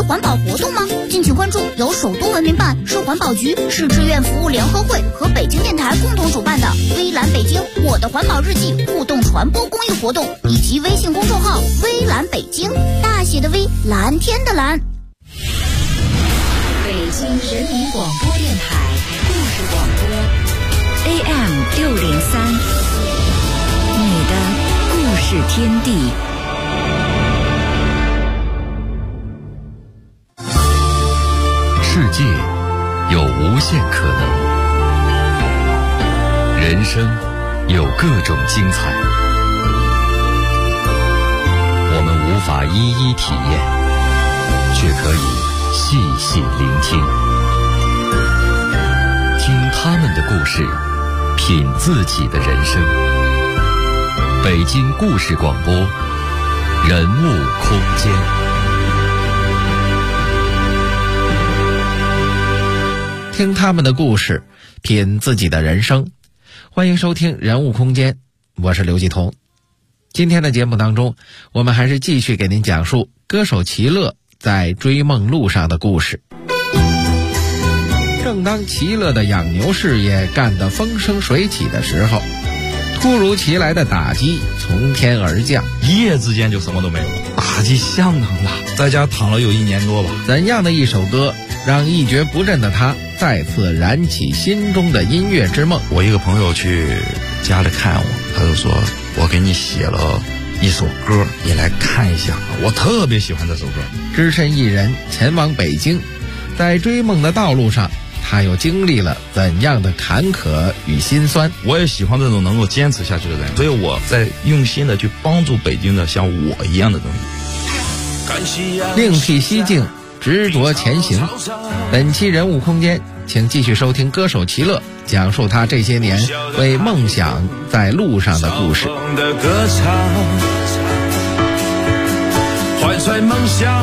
环保活动吗？敬请关注由首都文明办、市环保局、市志愿服务联合会和北京电台共同主办的微蓝北京我的环保日记互动传播公益活动，以及微信公众号微蓝北京，大写的微，蓝天的蓝。 北京人民广播电台故事广播 AM603，你的故事天地。 世界有无限可能，人生有各种精彩，我们无法一一体验，却可以细细聆听，听他们的故事，品自己的人生。北京故事广播，人物空间。 听他们的故事，品自己的人生。欢迎收听人物空间，我是刘继彤。今天的节目当中，我们还是继续给您讲述歌手齐乐在追梦路上的故事。正当齐乐的养牛事业干得风生水起的时候，突如其来的打击从天而降， 一夜之间就什么都没有了，打击相当大，在家躺了有1年多吧。 怎样的一首歌让一蹶不振的他再次燃起心中的音乐之梦？ 我一个朋友去家里看我，他就说我给你写了一首歌，你来看一下，我特别喜欢这首歌。 只身一人前往北京，在追梦的道路上，他又经历了怎样的坎坷与辛酸？ 我也喜欢这种能够坚持下去的人，所以我在用心的去帮助北京的像我一样的东西。 另辟蹊径，执着前行。本期人物空间，请继续收听歌手齐乐讲述他这些年为梦想在路上的故事。怀揣梦想，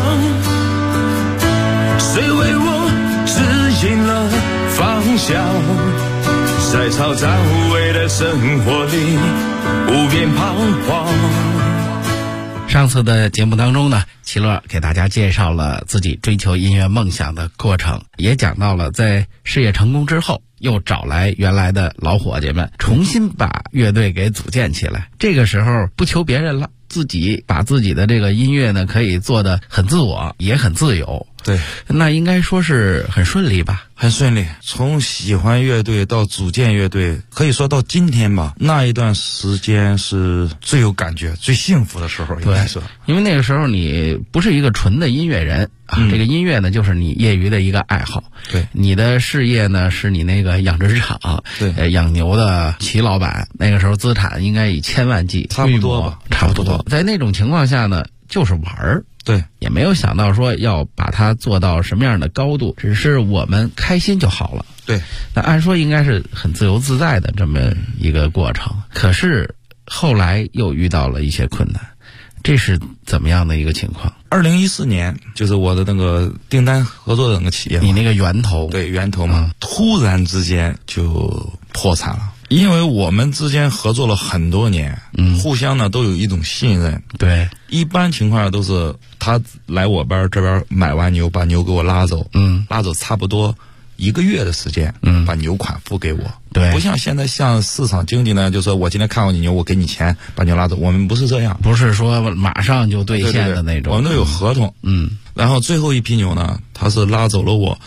谁为我指引了方向，在嘈杂无味的生活里无边彷徨。 上次的节目当中呢，齐乐给大家介绍了自己追求音乐梦想的过程，也讲到了在事业成功之后又找来原来的老伙计们，重新把乐队给组建起来。这个时候不求别人了，自己把自己的这个音乐呢可以做得很自我，也很自由。 对， 那应该说是很顺利吧？ 很顺利，从喜欢乐队到组建乐队，可以说到今天吧，那一段时间是最有感觉、最幸福的时候，应该说。 因为那个时候你不是一个纯的音乐人啊，这个音乐呢就是你业余的一个爱好。 对， 你的事业呢是你那个养殖场， 对， 养牛的齐老板，那个时候资产应该以千万计， 差不多吧， 差不多。在那种情况下呢，就是玩儿。 对， 也没有想到说要把它做到什么样的高度，只是我们开心就好了。 对， 那按说应该是很自由自在的这么一个过程，可是后来又遇到了一些困难，这是怎么样的一个情况 ？2014年，就是我的那个订单合作的那个企业， 你那个源头， 对，源头嘛，突然之间就破产了。因为我们之间合作了很多年，互相呢都有一种信任。 对， 一般情况下都是他来我这边买完牛，把牛给我拉走，拉走差不多1个月的时间，把牛款付给我。 对， 不像现在像市场经济呢，就说我今天看好你牛，我给你钱把牛拉走，我们不是这样， 不是说马上就兑现的那种， 我们都有合同。然后最后一批牛呢，他是拉走了我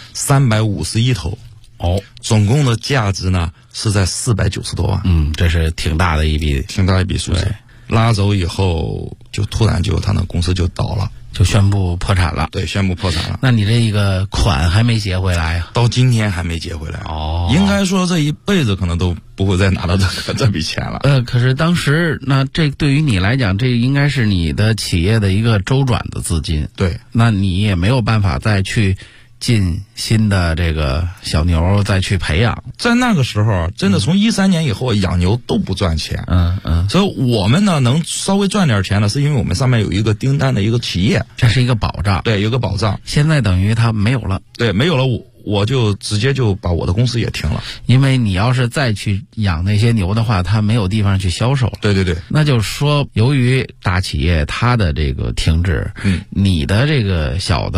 351头。总共的价值呢是在490多万。 这是挺大的一笔数字。拉走以后就突然他那公司就倒了， 就宣布破产了。 对，宣布破产了。 那你这个款还没结回来啊？ 到今天还没结回来。应该说这一辈子可能都不会再拿到这笔钱了。 可是当时那这对于你来讲，这应该是你的企业的一个周转的资金。 对， 那你也没有办法再去进新的这个小牛再去培养。 在那个时候真的从13年以后养牛都不赚钱。所以我们呢能稍微赚点钱呢，是因为我们上面有一个订单的一个企业， 这是一个保障。 对，有个保障。 现在等于它没有了。 对，没有了，我就直接就把我的公司也停了。 因为你要是再去养那些牛的话，它没有地方去销售。 对对对， 那就是说由于大企业它的这个停止，你的这个小的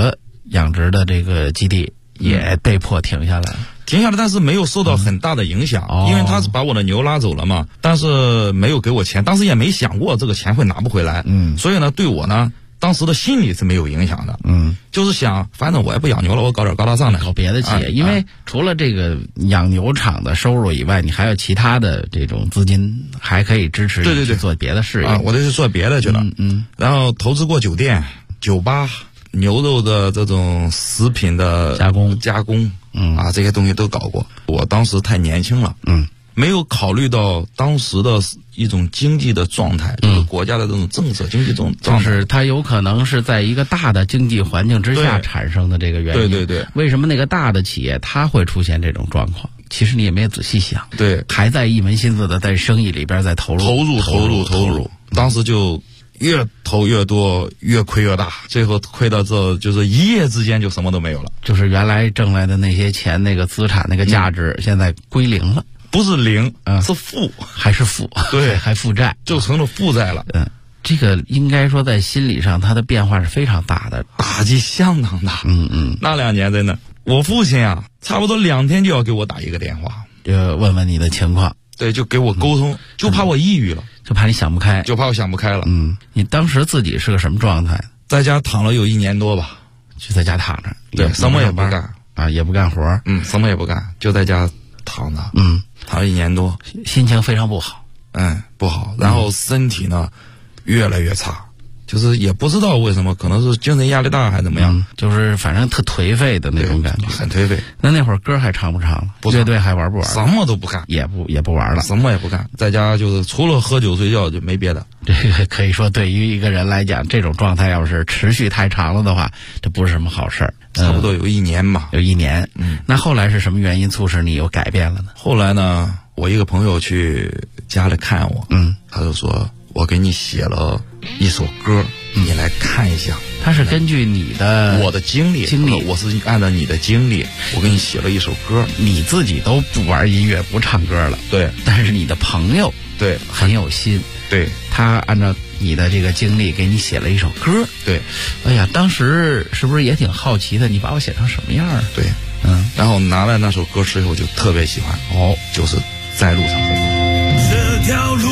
养殖的这个基地也被迫停下来了。 停下来，但是没有受到很大的影响，因为他是把我的牛拉走了嘛，但是没有给我钱，当时也没想过这个钱会拿不回来，所以呢，对我呢，当时的心理是没有影响的，就是想，反正我也不养牛了，我搞点高大上的， 搞别的企业，因为除了这个养牛场的收入以外，你还有其他的这种资金，还可以支持你去做别的事业。 我这是做别的去了，然后投资过酒店、酒吧、牛肉的这种食品的加工，这些东西都搞过。我当时太年轻了，没有考虑到当时的一种经济的状态，就是国家的这种政策经济状态， 就是它有可能是在一个大的经济环境之下产生的这个原因。对，为什么那个大的企业它会出现这种状况？其实你也没有仔细想， 对， 还在一门心思的在生意里边在投入， 当时就越投越多，越亏越大，最后亏到这就是一夜之间就什么都没有了， 就是原来挣来的那些钱、那个资产、那个价值，现在归零了。 不是零，是负， 还是负？ 对， 还负债， 就成了负债了。 这个应该说在心理上，它的变化是非常大的， 打击相当大。那2年真的，我父亲啊，差不多2天就要给我打一个电话， 就问问你的情况。 对，就给我沟通，就怕我抑郁了， 就怕你想不开， 就怕我想不开了。 你当时自己是个什么状态？ 在家躺了有1年多吧， 就在家躺着， 对，什么也不干啊，也不干活， 什么也不干，就在家躺着，躺了1年多， 心情非常不好， 不好，然后身体呢越来越差，就是也不知道为什么，可能是精神压力大还是怎么样， 就是反正特颓废的那种感觉， 很颓废。 那会儿歌还唱不唱了？乐队还玩不玩？ 什么都不干， 也不玩了， 什么也不干，在家就是除了喝酒睡觉就没别的。 这个可以说对于一个人来讲，这种状态要是持续太长了的话，这不是什么好事儿。 差不多有1年吧， 有1年。那后来是什么原因促使你有改变了呢？ 后来呢，我一个朋友去家里看我，他就说我给你写了一首歌，你来看一下。 他是根据我的经历，我是按照你的经历，我给你写了一首歌。 你自己都不玩音乐不唱歌了， 对， 但是你的朋友对很有心， 对， 他按照你的这个经历给你写了一首歌， 对。 哎呀，当时是不是也挺好奇的？你把我写成什么样啊？ 对，然后拿来那首歌之后就特别喜欢，就是在路上走。 这条路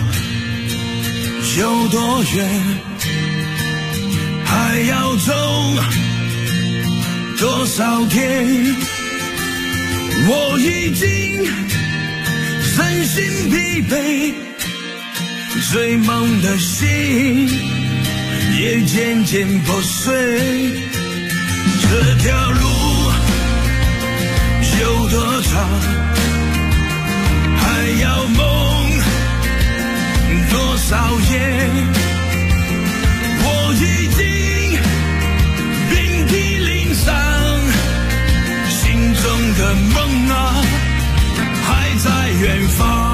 有多远，还要走多少天？我已经身心疲惫，追梦的心也渐渐破碎。这条路有多长，还要梦多少夜？我已经遍体鳞伤，心中的梦啊，还在远方。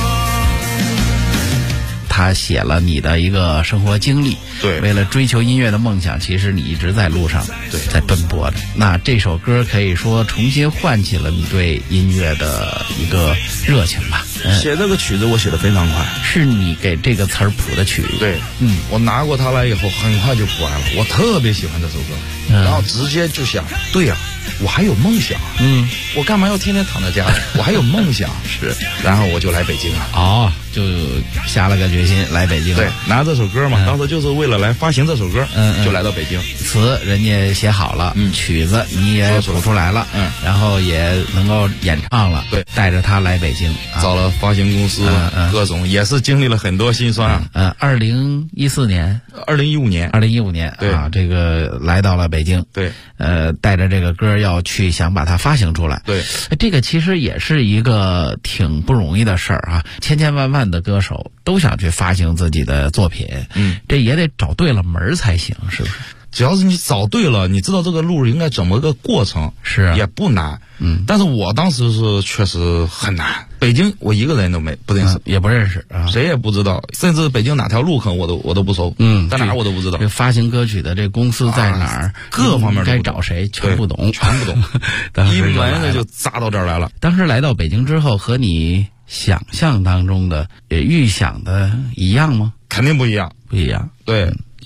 他写了你的一个生活经历， 对， 为了追求音乐的梦想，其实你一直在路上， 对， 在奔波着。那这首歌可以说重新唤起了你对音乐的一个热情吧。 写这个曲子我写得非常快， 是你给这个词儿谱的曲。 对，我拿过它来以后，很快就谱完了。我特别喜欢这首歌，然后直接就想，对呀，我还有梦想，我干嘛要天天躺在家里？我还有梦想，是，然后我就来北京了。 就下了个决心来北京。 对，拿这首歌嘛，当时就是为了来发行这首歌，就来到北京。 词人家写好了，曲子你也谱出来了，然后也能够演唱了， 对， 带着他来北京， 找了发行公司，各种也是经历了很多辛酸。 2015年 ，2015年， 对啊，这个来到了北京， 对， 带着这个歌要去想把它发行出来， 对， 这个其实也是一个挺不容易的事儿啊，千千万万的歌手都想去发行自己的作品，这也得找对了门才行，是不是？ 只要是你找对了，你知道这个路应该怎么个过程， 是也不难。但是我当时是确实很难。北京我一个人都不认识， 也不认识啊， 谁也不知道，甚至北京哪条路坑我都不熟，在哪儿我都不知道。 这发行歌曲的这公司在哪儿， 各方面该找谁全不懂， 一门的就扎到这儿来了。 当时来到北京之后，和你想象当中的预想的一样吗？ 肯定不一样， 不一样。 对。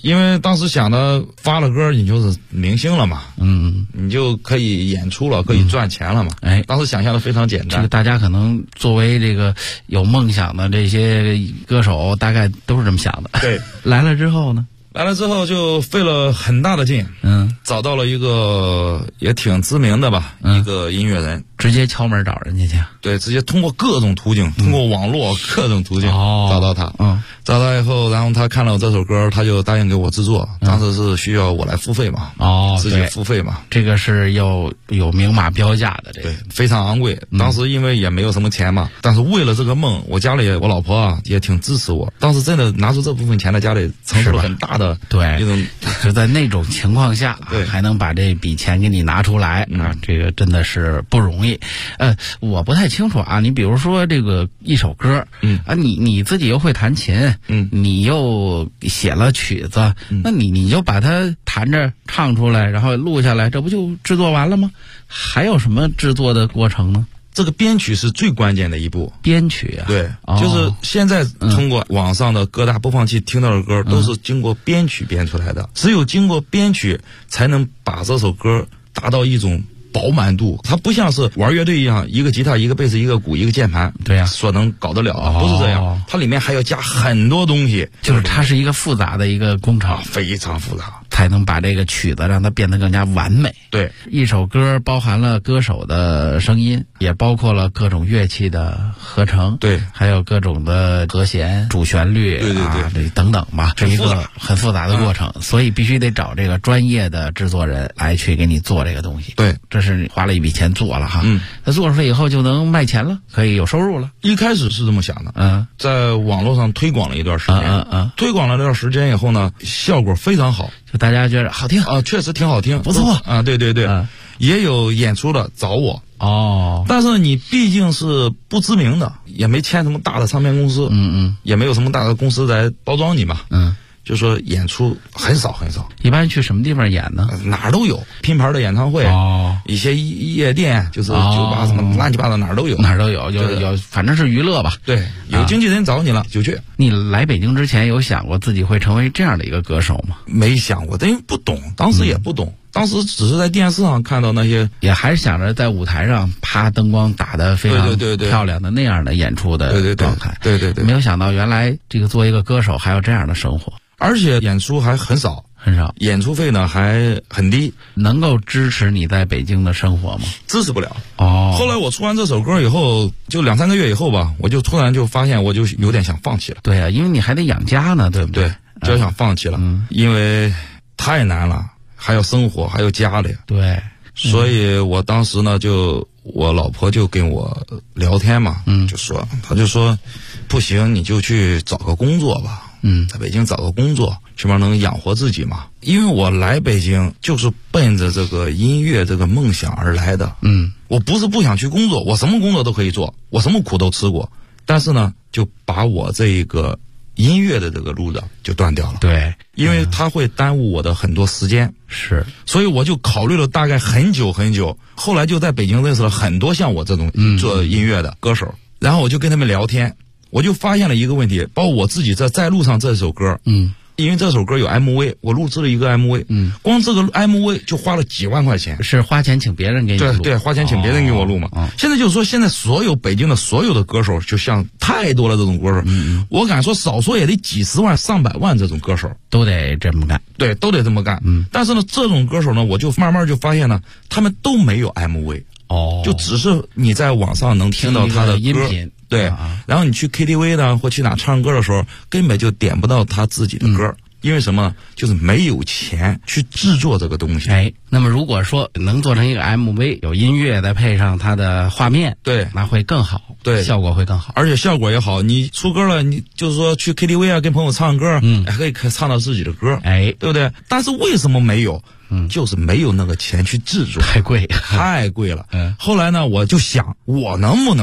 因为当时想的发了歌你就是明星了嘛，你就可以演出了，可以赚钱了嘛。当时想象的非常简单。 这个大家可能作为这个有梦想的这些歌手，大概都是这么想的。 对， 来了之后呢？ 来了之后就费了很大的劲，找到了一个也挺知名的吧，一个音乐人， 直接敲门找人家去。 对，直接通过各种途径，通过网络各种途径找到他。找到以后，然后他看了我这首歌，他就答应给我制作。当时是需要我来付费嘛，自己付费嘛。 这个是要有明码标价的，这个对，非常昂贵。当时因为也没有什么钱嘛，但是为了这个梦，我家里我老婆啊也挺支持我。当时真的拿出这部分钱来，家里承受了很大的对，就在那种情况下，还能把这笔钱给你拿出来啊，这个真的是不容易。我不太清楚啊，你比如说这个一首歌，你自己又会弹琴，你又写了曲子，那你就把它弹着唱出来，然后录下来，这不就制作完了吗？还有什么制作的过程呢？ 这个编曲是最关键的一步。 编曲啊， 对，就是现在通过网上的各大播放器听到的歌，都是经过编曲编出来的。只有经过编曲，才能把这首歌达到一种饱满度。它不像是玩乐队一样，一个吉他、一个贝斯、一个鼓、一个键盘， 对呀， 所能搞得了的，不是这样。它里面还要加很多东西， 就是它是一个复杂的一个工程， 非常复杂， 才能把这个曲子让它变得更加完美。 对， 一首歌包含了歌手的声音，也包括了各种乐器的合成， 对， 还有各种的和弦、主旋律，对等等吧，这一个很复杂的过程，所以必须得找这个专业的制作人来去给你做这个东西。 对， 这是花了一笔钱做了哈，那做出来以后就能卖钱了，可以有收入了。 一开始是这么想的，在网络上推广了一段时间，推广了这段时间以后呢，效果非常好， 就大家觉得好听啊，确实挺好听， 不错啊，对对对，也有演出的找我但是你毕竟是不知名的，也没签什么大的唱片公司，也没有什么大的公司来包装你嘛，就说演出很少很少。 一般去什么地方演呢？ 哪儿都有，拼盘的演唱会，一些夜店，就是酒吧什么乱七八糟哪儿都有， 哪儿都有，有，反正是娱乐吧。 对，有经纪人找你了就去。 你来北京之前有想过自己会成为这样的一个歌手吗？ 没想过，因为不懂，当时也不懂。当时只是在电视上看到那些， 也还是想着在舞台上啪灯光打得非常漂亮的那样的演出的状态。 对对对， 没有想到原来这个作为一个歌手还有这样的生活， 而且演出还很少，演出费呢还很低， 能够支持你在北京的生活吗？ 支持不了。后来我出完这首歌以后，就2-3个月以后吧，我就突然就发现我就有点想放弃了。 对啊，因为你还得养家呢，对不对？ 就想放弃了，因为太难了。还有生活，还有家里， 对， 所以我当时呢，我老婆就跟我聊天嘛，她就说，不行，你就去找个工作吧，在北京找个工作，起码能养活自己嘛。因为我来北京就是奔着这个音乐这个梦想而来的，我不是不想去工作，我什么工作都可以做，我什么苦都吃过，但是呢，就把我这一个音乐的这个路子就断掉了。 对， 因为它会耽误我的很多时间，所以我就考虑了大概很久很久，后来就在北京认识了很多像我这种做音乐的歌手，然后我就跟他们聊天，我就发现了一个问题，包括我自己在路上这首歌，因为这首歌有 MV， 我录制了一个 MV，光这个 MV 就花了几万块钱， 是花钱请别人给你录， 对，花钱请别人给我录嘛。现在就是说，现在所有北京的所有的歌手，就像太多了这种歌手，我敢说少说也得几十万、上百万这种歌手都得这么干， 对，都得这么干。但是呢，这种歌手呢，我就慢慢就发现呢，他们都没有 MV，就只是你在网上能听到他的音频。 对，然后你去 KTV 呢，或去哪唱歌的时候，根本就点不到他自己的歌，因为什么呢？就是没有钱去制作这个东西。 那么如果说能做成一个 MV， 有音乐再配上它的画面， 对， 那会更好， 对， 效果会更好， 而且效果也好。你出歌了，你就是说去 KTV 啊，跟朋友唱歌，还可以唱到自己的歌，对不对？但是为什么没有？就是没有那个钱去制作， 太贵了。后来呢，我就想，我能不能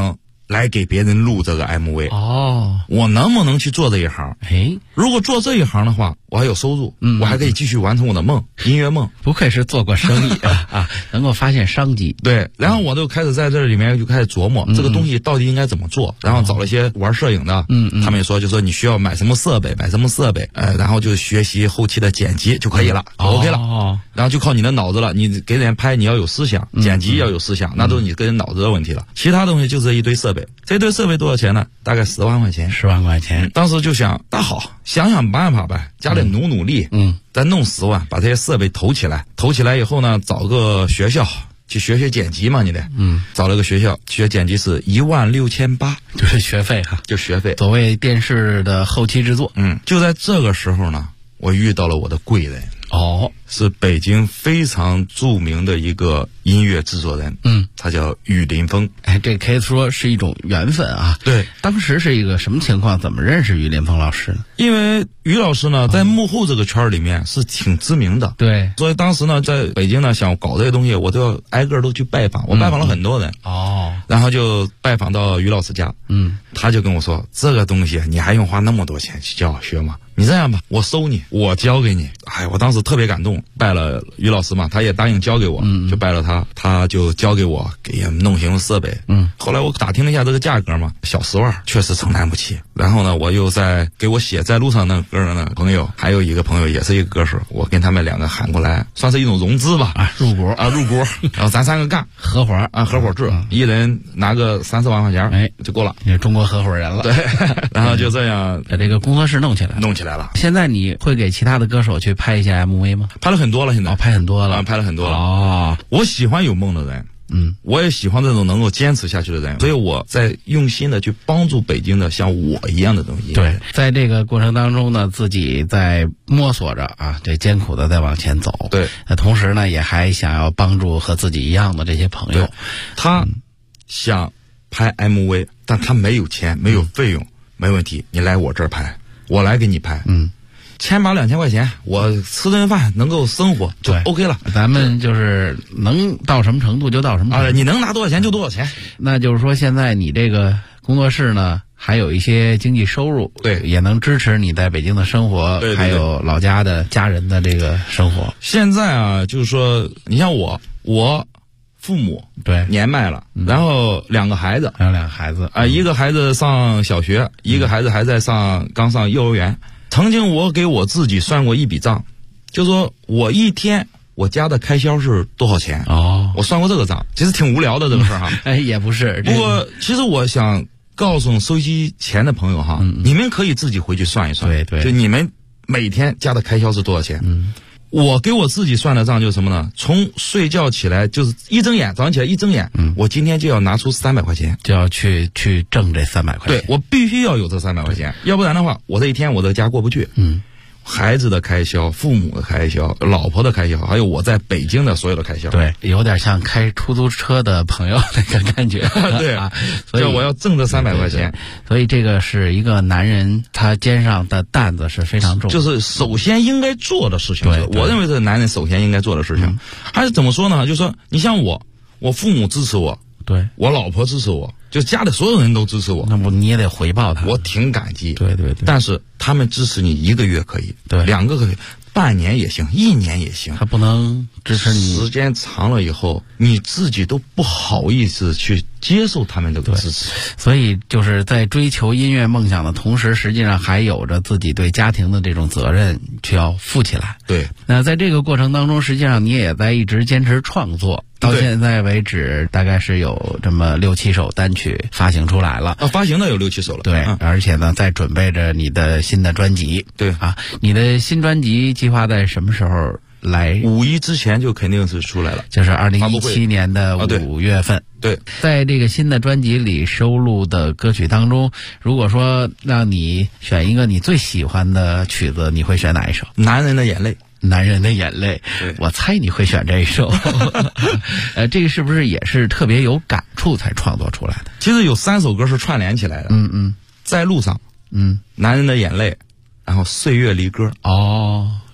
来给别人录这个 MV。 哦， 我能不能去做这一行？ 哎， 如果做这一行的话，我还有收入，我还可以继续完成我的梦，音乐梦。 不愧是做过生意啊，能够发现商机。 对，然后我就开始在这里面就开始琢磨这个东西到底应该怎么做，然后找了一些玩摄影的，他们也说就说你需要买什么设备，然后就学习后期的剪辑就可以了，OK 了。然后就靠你的脑子了，你给人拍你要有思想，剪辑要有思想，那都是你个人脑子的问题了。其他东西就这一堆设备，这堆设备多少钱呢？大概10万块钱。 10万块钱。 当时就想，那好，想想办法呗，家里努力，再弄10万，把这些设备投起来。投起来以后呢，找个学校去学剪辑嘛，你得，找了个学校学剪辑是16800， 就是学费哈， 就学费。 所谓电视的后期制作， 就在这个时候呢，我遇到了我的贵人。 哦， 是北京非常著名的一个音乐制作人，他叫于林峰。 哎，这可以说是一种缘分啊。 对， 当时是一个什么情况？怎么认识于林峰老师呢？ 因为于老师呢，在幕后这个圈里面是挺知名的。 对， 所以当时呢，在北京呢，想搞这些东西，我都要挨个都去拜访。我拜访了很多人。然后就拜访到于老师家。他就跟我说，这个东西你还用花那么多钱去教学吗？你这样吧，我收你，我教给你。哎，我当时特别感动，拜了于老师嘛，他也答应教给我，就拜了他，他就教给我，给弄行设备。后来我打听了一下这个价格嘛，小10万，确实承担不起。然后呢，我又在给我写在路上那歌的朋友，还有一个朋友也是一个歌手，我跟他们2个喊过来，算是一种融资吧， 入股， 然后咱3个干合伙合伙制，一人拿个30万块钱，哎，就够了， 也中国合伙人了。 对，然后就这样把这个工作室弄起来了。现在你会给其他的歌手去拍一下 MV 吗？ 拍了很多了，现在拍很多了， 拍了很多了。我喜欢有梦的人，我也喜欢这种能够坚持下去的人，所以我在用心的去帮助北京的像我一样的东西。 对，在这个过程当中呢，自己在摸索着啊，这艰苦的在往前走。 对， 同时呢，也还想要帮助和自己一样的这些朋友。 他想拍 MV，但他没有钱，没有费用，没问题，你来我这儿拍，我来给你拍。1000-2000块钱，我吃顿饭能够生活就 OK 了。 咱们就是能到什么程度就到什么程度， 你能拿多少钱就多少钱。 那就是说，现在你这个工作室呢，还有一些经济收入， 对， 也能支持你在北京的生活，还有老家的家人的这个生活。 现在啊，就是说，你像我父母对年迈了，然后2个孩子， 还有2个孩子啊，一个孩子上小学，一个孩子还在刚上幼儿园。曾经我给我自己算过一笔账，就说我一天我家的开销是多少钱。我算过这个账，其实挺无聊的这个事儿哈。 也不是。 不过其实我想告诉收机前的朋友哈，你们可以自己回去算一算。对，就你们每天家的开销是多少钱。我给我自己算的账就是什么呢？从睡觉起来就是一睁眼，早上起来一睁眼，我今天就要拿出300块钱， 就要去挣这300块钱。 对，我必须要有这300块钱，要不然的话，我这一天我这个家过不去。孩子的开销、父母的开销、老婆的开销，还有我在北京的所有的开销。 对，有点像开出租车的朋友那个感觉。 对啊，所以我要挣这300块钱。 所以这个是一个男人他肩上的担子是非常重， 就是首先应该做的事情。对，我认为这是男人首先应该做的事情。还是怎么说呢？就是说，你像我父母支持我， 对， 我老婆支持我，就家里所有人都支持我， 那你也得回报他。 我挺感激。 对。 但是他们支持你1个月可以，对，2个可以，半年也行，1年也行， 他不能支持你。 时间长了以后，你自己都不好意思去接受他们这个支持。 所以就是在追求音乐梦想的同时，实际上还有着自己对家庭的这种责任需要负起来。 对。 那在这个过程当中，实际上你也在一直坚持创作。到现在为止，大概是有这么6-7首单曲发行出来了。 发行的有6-7首了。 对，而且呢，在准备着你的新的专辑。 对啊，你的新专辑计划在什么时候来 ？5一之前就肯定是出来了， 就是2017年的5月份。 对， 在这个新的专辑里收录的歌曲当中，如果说让你选一个你最喜欢的曲子，你会选哪一首？ 男人的眼泪。 男人的眼泪，我猜你会选这一首。这个是不是也是特别有感触才创作出来的？ 其实有3首歌是串联起来的。在路上，男人的眼泪，然后岁月离歌。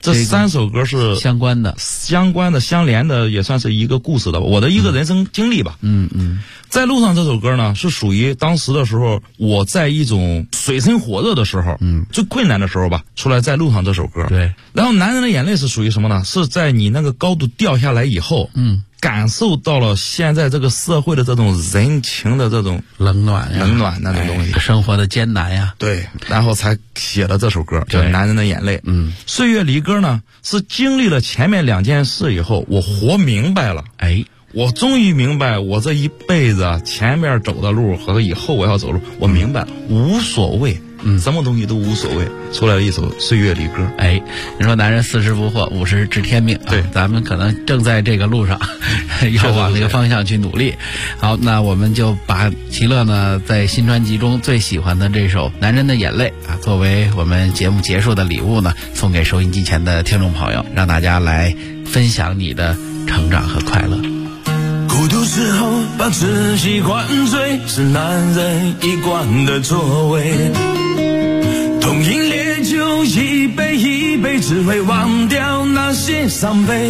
这3首歌是相关的、 相连的，也算是一个故事的，我的一个人生经历吧。在路上这首歌呢，是属于当时的时候，我在一种水深火热的时候，最困难的时候吧，出来在路上这首歌。 对。 然后男人的眼泪是属于什么呢？是在你那个高度掉下来以后，感受到了现在这个社会的这种人情的这种冷暖那种东西， 生活的艰难呀。 对，然后才写了这首歌，叫《男人的眼泪》。岁月离歌呢，是经历了前面2件事以后，我活明白了。我终于明白，我这一辈子前面走的路和以后我要走路，我明白了，无所谓。什么东西都无所谓，出来了一首《岁月离歌》。 你说男人40不惑，50知天命。 对， 咱们可能正在这个路上，要往这个方向去努力。好，那我们就把齐乐呢在新专辑中最喜欢的这首《男人的眼泪》作为我们节目结束的礼物呢，送给收音机前的听众朋友，让大家来分享你的成长和快乐。 孤独时候把自己灌醉，是男人一贯的作为。痛饮烈酒一杯一杯，只为忘掉那些伤悲。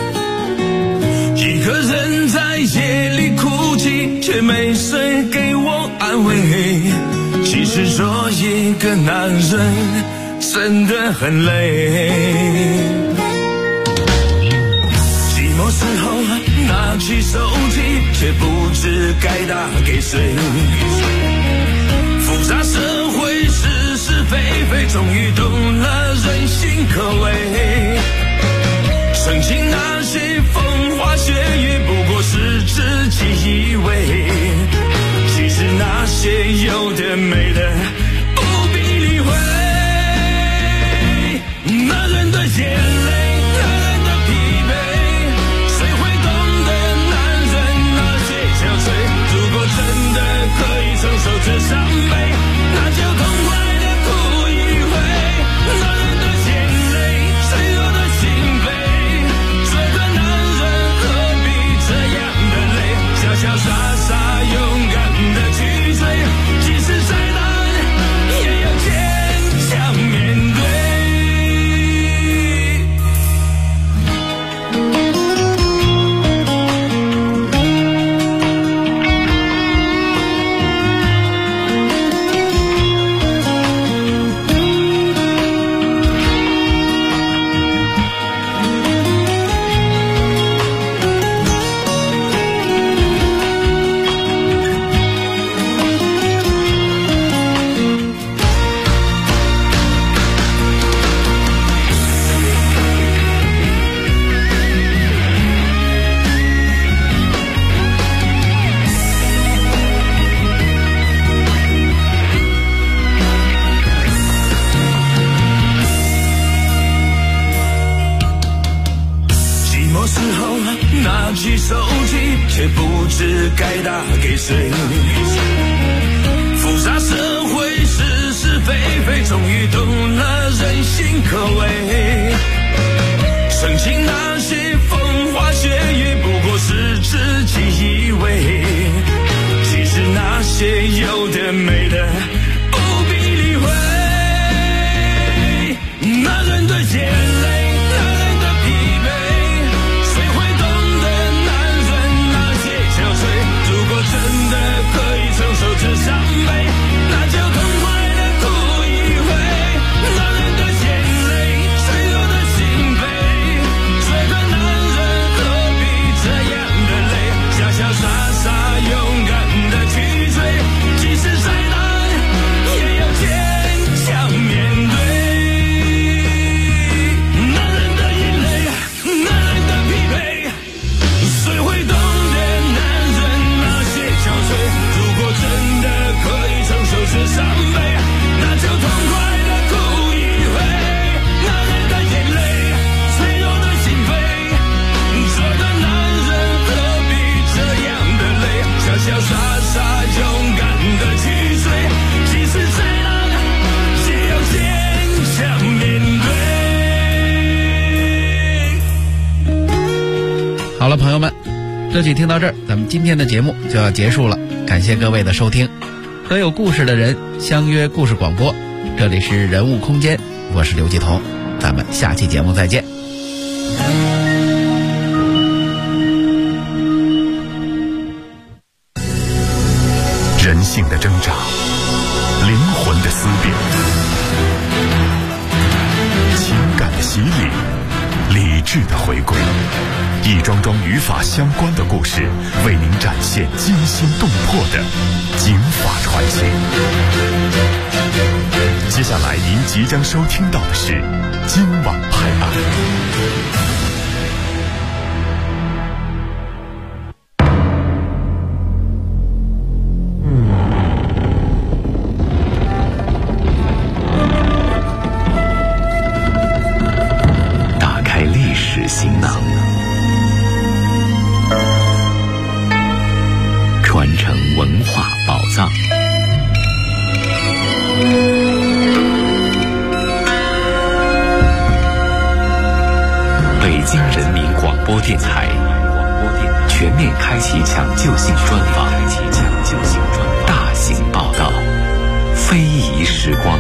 一个人在夜里哭泣，却没谁给我安慰。其实做一个男人真的很累。寂寞时候拿起手机，却不知该打给谁。复杂社会是是非非，终于懂了人心可畏。曾经那些风花雪月，不过是自己以为。其实那些有的没的，不必理会。男人的眼泪，男人的疲惫，谁会懂得男人那些憔悴？如果真的可以承受这伤悲，那就痛快的哭一回。男人的眼泪，脆弱的心扉，这个男人何必这样的累？潇潇洒洒勇敢的去追，即使再难也要坚强面对。拿起手机，却不知该打给谁。复杂社会是是非非，终于懂了人心可畏。曾经那些风花雪月，不过是自己以为。其实那些有的没的，不必理会。男人的眼泪，真的可以承受这伤悲，那就痛快的哭一回。男人的眼泪，脆弱的心扉，这个男人何必这样的累？潇潇洒洒勇敢的去追，即使再难也要坚强面对。男人的眼泪，男人的疲惫，谁会懂如果真的可以承受这伤悲，那就痛快的哭一回。男人的眼泪，脆弱的心扉，这个男人何必这样的累？潇潇洒洒勇敢的去追，即使再难也要坚强面对。 好了，朋友们，歌曲听到这儿，咱们今天的节目就要结束了。感谢各位的收听，和有故事的人相约故事广播，这里是人物空间，我是刘继彤，咱们咱们下期节目再见。 人性的挣扎，灵魂的思辨，情感的洗礼，理智的回归，一桩桩与法相关的故事，为您展现惊心动魄的警法传奇。接下来您即将收听到的是今晚拍案。 行囊，传承文化宝藏。北京人民广播电台全面开启抢救性专访，大型报道，非遗时光。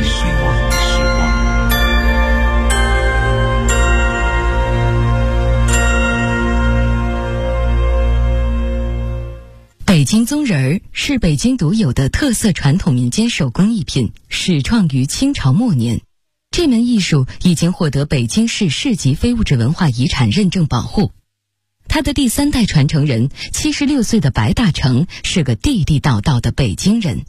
北京宗人儿是北京独有的特色传统民间手工艺品，始创于清朝末年。这门艺术已经获得北京市市级非物质文化遗产认证保护。他的第3代传承人76岁的白大成是个地地道道的北京人。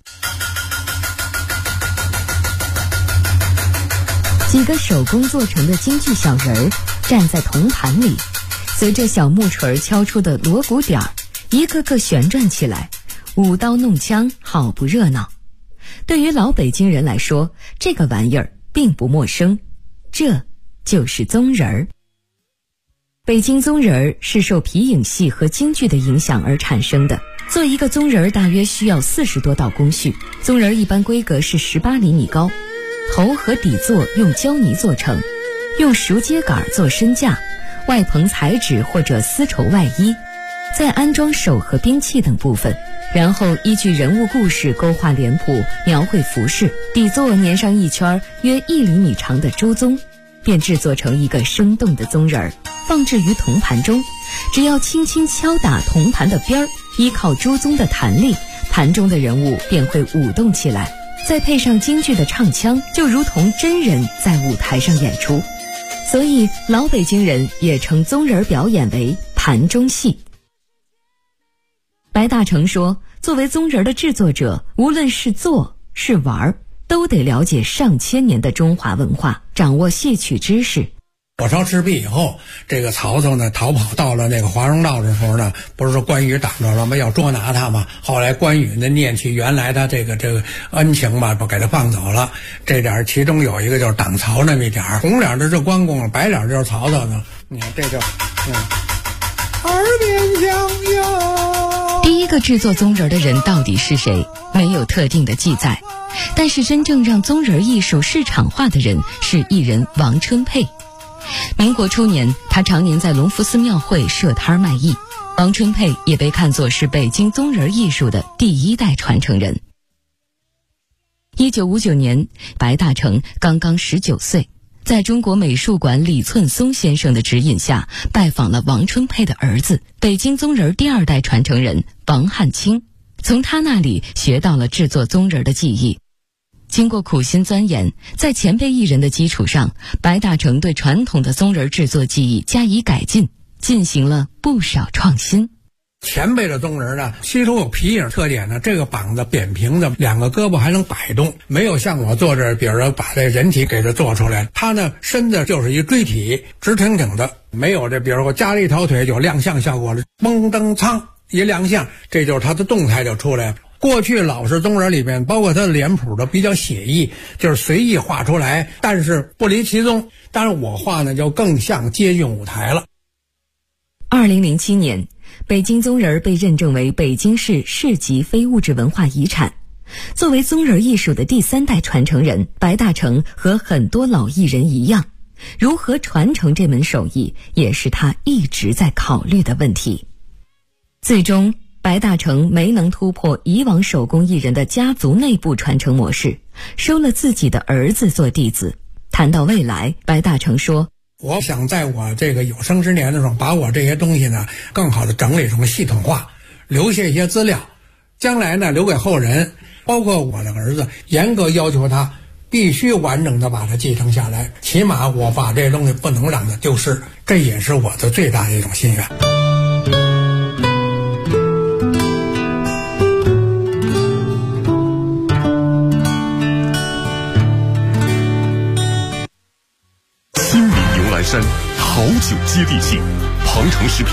几个手工做成的京剧小人儿站在铜盘里，随着小木锤敲出的锣鼓点儿，一个个旋转起来，舞刀弄枪，好不热闹。对于老北京人来说，这个玩意儿并不陌生，这就是宗人儿。北京宗人儿是受皮影戏和京剧的影响而产生的。做一个宗人儿大约需要40多道工序。宗人儿一般规格是18厘米高，头和底座用胶泥做成，用熟秸秆做身架，外棚彩纸或者丝绸外衣，再安装手和兵器等部分，然后依据人物故事勾画脸谱，描绘服饰，底座粘上一圈约1厘米长的周宗，便制作成一个生动的宗人儿，放置于铜盘中。只要轻轻敲打铜盘的边儿，依靠周宗的弹力，盘中的人物便会舞动起来，再配上京剧的唱腔，就如同真人在舞台上演出。所以老北京人也称宗人表演为盘中戏。白大成说，作为宗人的制作者，无论是做是玩，都得了解上千年的中华文化，掌握戏曲知识。 火烧赤壁以后，这个曹操呢逃跑到了那个华容道的时候呢，不是说关羽挡着了吗？要捉拿他嘛。后来关羽呢念起原来他这个恩情吧，不给他放走了。这点其中有一个就是挡曹那么一点，红脸的是关公，白脸就是曹操呢。你看这就耳边响哟。 第一个制作宗人的人到底是谁？没有特定的记载。但是真正让宗人艺术市场化的人是艺人王春佩。民国初年，他常年在隆福寺庙会设摊卖艺。王春佩也被看作是北京宗人艺术的第1代传承人。1959年，白大成刚刚19岁，在中国美术馆李寸松先生的指引下，拜访了王春佩的儿子，北京宗人第2代传承人王汉卿，从他那里学到了制作宗人的技艺。经过苦心钻研，在前辈艺人的基础上，白大成对传统的宗人制作技艺加以改进，进行了不少创新。 前辈的宗人呢，其中有皮影特点呢，这个膀子扁平的，2个胳膊还能摆动，没有像我做这，比如说把这人体给它做出来。他呢身子就是一锥体，直挺挺的，没有这比如说加了一条腿有亮相效果了，嘣噔噌一亮相，这就是他的动态就出来了。过去老式宗人里面，包括他的脸谱的比较写意，就是随意画出来，但是不离其宗。当然我画呢就更像接近舞台了。 2007年，北京宗人被认证为北京市市级非物质文化遗产。作为宗人艺术的第3代传承人，白大成和很多老艺人一样，如何传承这门手艺，也是他一直在考虑的问题。最终白大成没能突破以往手工艺人的家族内部传承模式，收了自己的儿子做弟子。 谈到未来，白大成说：“ 我想在我这个有生之年的时候，把我这些东西呢，更好的整理成系统化，留下一些资料，将来呢留给后人，包括我的儿子，严格要求他必须完整的把它继承下来，起码我把这些东西不能让它丢失，这也是我的最大的一种心愿。” 新米牛栏山好酒接地气，庞城食品